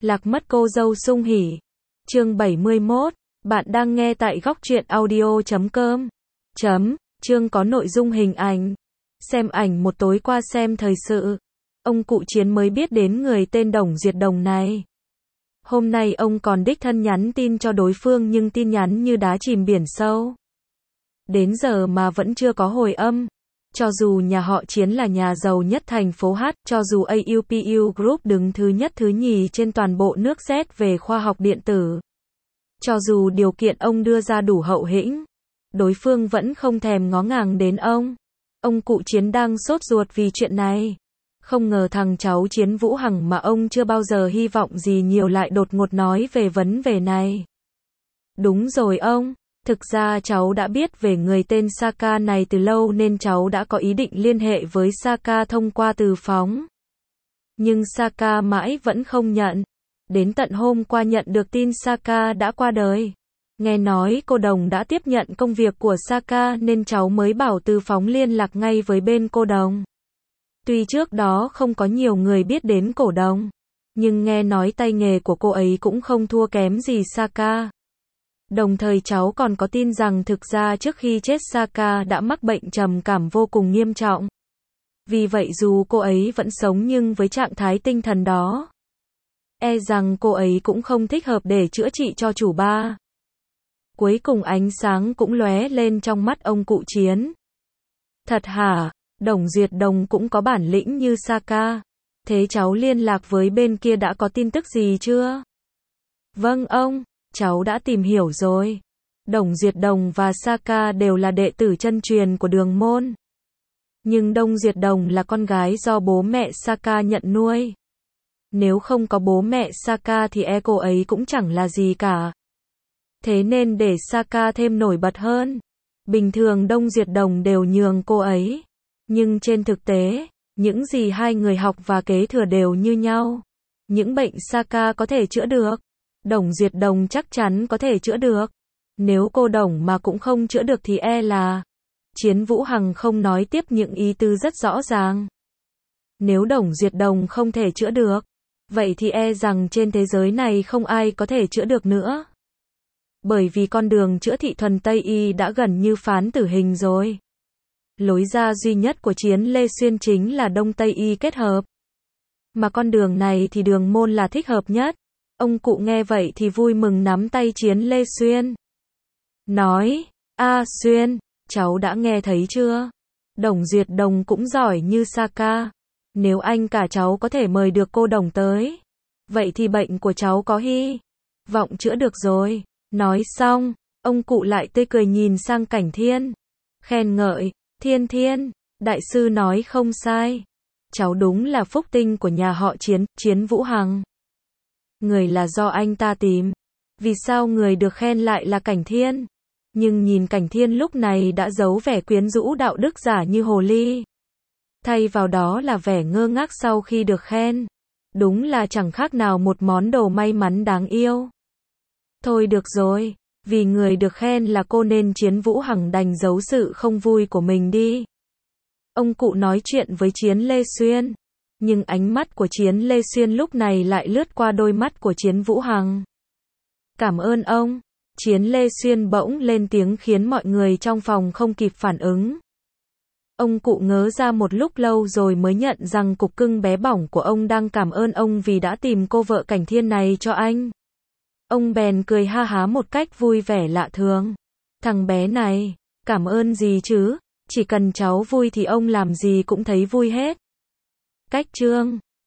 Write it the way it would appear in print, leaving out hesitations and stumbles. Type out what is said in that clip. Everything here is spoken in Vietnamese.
Lạc mất cô dâu sung hỉ. Chương 71. Bạn đang nghe tại góc truyện audio.com. Chương có nội dung hình ảnh. Xem ảnh một tối qua xem thời sự. Ông cụ Chiến mới biết đến người tên Đồng Duyệt Đồng này. Hôm nay ông còn đích thân nhắn tin cho đối phương nhưng tin nhắn như đá chìm biển sâu. Đến giờ mà vẫn chưa có hồi âm. Cho dù nhà họ Chiến là nhà giàu nhất thành phố H, cho dù AUPU Group đứng thứ nhất thứ nhì trên toàn bộ nước Z về khoa học điện tử. Cho dù điều kiện ông đưa ra đủ hậu hĩnh, đối phương vẫn không thèm ngó ngàng đến ông. Ông cụ Chiến đang sốt ruột vì chuyện này. Không ngờ thằng cháu Chiến Vũ Hằng mà ông chưa bao giờ hy vọng gì nhiều lại đột ngột nói về vấn đề này. Đúng rồi ông. Thực ra cháu đã biết về người tên Saka này từ lâu nên cháu đã có ý định liên hệ với Saka thông qua từ phóng. Nhưng Saka mãi vẫn không nhận. Đến tận hôm qua nhận được tin Saka đã qua đời. Nghe nói cô Đồng đã tiếp nhận công việc của Saka nên cháu mới bảo từ phóng liên lạc ngay với bên cô Đồng. Tuy trước đó không có nhiều người biết đến cổ Đồng, nhưng nghe nói tay nghề của cô ấy cũng không thua kém gì Saka. Đồng thời cháu còn có tin rằng thực ra trước khi chết Saka đã mắc bệnh trầm cảm vô cùng nghiêm trọng. Vì vậy dù cô ấy vẫn sống nhưng với trạng thái tinh thần đó, e rằng cô ấy cũng không thích hợp để chữa trị cho chủ ba. Cuối cùng ánh sáng cũng lóe lên trong mắt ông cụ Chiến. Thật hả? Đồng Duyệt Đồng cũng có bản lĩnh như Saka. Thế cháu liên lạc với bên kia đã có tin tức gì chưa? Vâng ông. Cháu đã tìm hiểu rồi. Đồng Duyệt Đồng và Saka đều là đệ tử chân truyền của Đường Môn. Nhưng Đồng Duyệt Đồng là con gái do bố mẹ Saka nhận nuôi. Nếu không có bố mẹ Saka thì cô ấy cũng chẳng là gì cả. Thế nên để Saka thêm nổi bật hơn, bình thường Đồng Duyệt Đồng đều nhường cô ấy. Nhưng trên thực tế, những gì hai người học và kế thừa đều như nhau. Những bệnh Saka có thể chữa được, Đồng Duyệt Đồng chắc chắn có thể chữa được. Nếu cô Đồng mà cũng không chữa được thì là... Chiến Vũ Hằng không nói tiếp những ý tứ rất rõ ràng. Nếu Đồng Duyệt Đồng không thể chữa được, vậy thì rằng trên thế giới này không ai có thể chữa được nữa. Bởi vì con đường chữa thị thuần Tây Y đã gần như phán tử hình rồi. Lối ra duy nhất của Chiến Lê Xuyên chính là Đông Tây Y kết hợp. Mà con đường này thì Đường Môn là thích hợp nhất. Ông cụ nghe vậy thì vui mừng nắm tay Chiến Lê Xuyên. Nói, Xuyên, cháu đã nghe thấy chưa? Đồng Duyệt Đồng cũng giỏi như Saka. Nếu anh cả cháu có thể mời được cô Đồng tới, vậy thì bệnh của cháu có hy vọng chữa được rồi. Nói xong, ông cụ lại tươi cười nhìn sang Cảnh Thiên. Khen ngợi, Thiên, đại sư nói không sai. Cháu đúng là phúc tinh của nhà họ Chiến Vũ Hằng. Người là do anh ta tìm. Vì sao người được khen lại là Cảnh Thiên? Nhưng nhìn Cảnh Thiên lúc này đã giấu vẻ quyến rũ đạo đức giả như hồ ly. Thay vào đó là vẻ ngơ ngác sau khi được khen. Đúng là chẳng khác nào một món đồ may mắn đáng yêu. Thôi được rồi, vì người được khen là cô nên Chiến Vũ Hằng đành giấu sự không vui của mình đi. Ông cụ nói chuyện với Chiến Lê Xuyên. Nhưng ánh mắt của Chiến Lê Xuyên lúc này lại lướt qua đôi mắt của Chiến Vũ Hằng. Cảm ơn ông. Chiến Lê Xuyên bỗng lên tiếng khiến mọi người trong phòng không kịp phản ứng. Ông cụ ngớ ra một lúc lâu rồi mới nhận rằng cục cưng bé bỏng của ông đang cảm ơn ông vì đã tìm cô vợ Cảnh Thiên này cho anh. Ông bèn cười ha há một cách vui vẻ lạ thường. Thằng bé này, cảm ơn gì chứ? Chỉ cần cháu vui thì ông làm gì cũng thấy vui hết. Cách chương